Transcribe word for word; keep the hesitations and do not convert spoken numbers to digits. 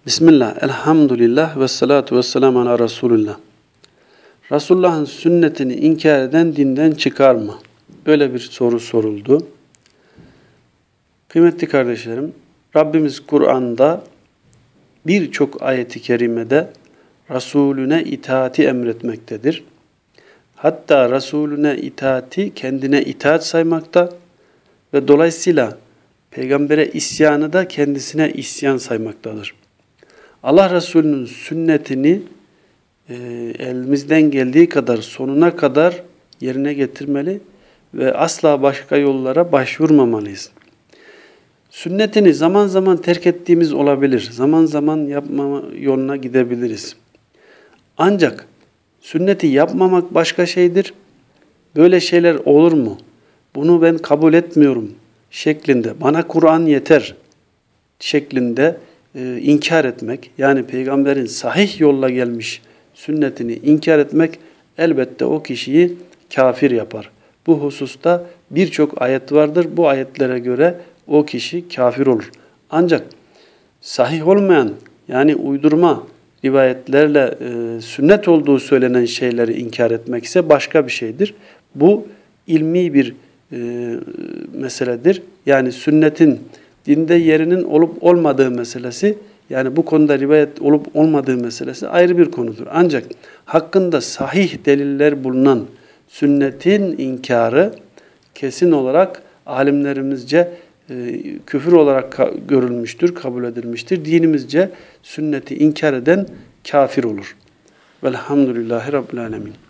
Bismillah, elhamdülillah ve salatu ve selamu ala Resulullah. Resulullah'ın sünnetini inkar eden dinden çıkar mı? Böyle bir soru soruldu. Kıymetli kardeşlerim, Rabbimiz Kur'an'da birçok ayeti kerimede Resulüne itaati emretmektedir. Hatta Resulüne itaati kendine itaat saymakta ve dolayısıyla peygambere isyanı da kendisine isyan saymaktadır. Allah Resulü'nün sünnetini e, elimizden geldiği kadar sonuna kadar yerine getirmeli ve asla başka yollara başvurmamalıyız. Sünnetini zaman zaman terk ettiğimiz olabilir. Zaman zaman yapmama yoluna gidebiliriz. Ancak sünneti yapmamak başka şeydir. Böyle şeyler olur mu? Bunu ben kabul etmiyorum şeklinde, bana Kur'an yeter şeklinde e, inkar etmek, yani peygamberin sahih yolla gelmiş sünnetini inkar etmek elbette o kişiyi kafir yapar. Bu hususta birçok ayet vardır. Bu ayetlere göre o kişi kafir olur. Ancak sahih olmayan, yani uydurma rivayetlerle e, sünnet olduğu söylenen şeyleri inkar etmek ise başka bir şeydir. Bu ilmi bir e, meseledir. Yani sünnetin dinde yerinin olup olmadığı meselesi, yani bu konuda rivayet olup olmadığı meselesi ayrı bir konudur. Ancak hakkında sahih deliller bulunan sünnetin inkarı kesin olarak alimlerimizce e, küfür olarak ka- görülmüştür, kabul edilmiştir. Dinimizce sünneti inkar eden kafir olur. Velhamdülillahi Rabbil Alemin.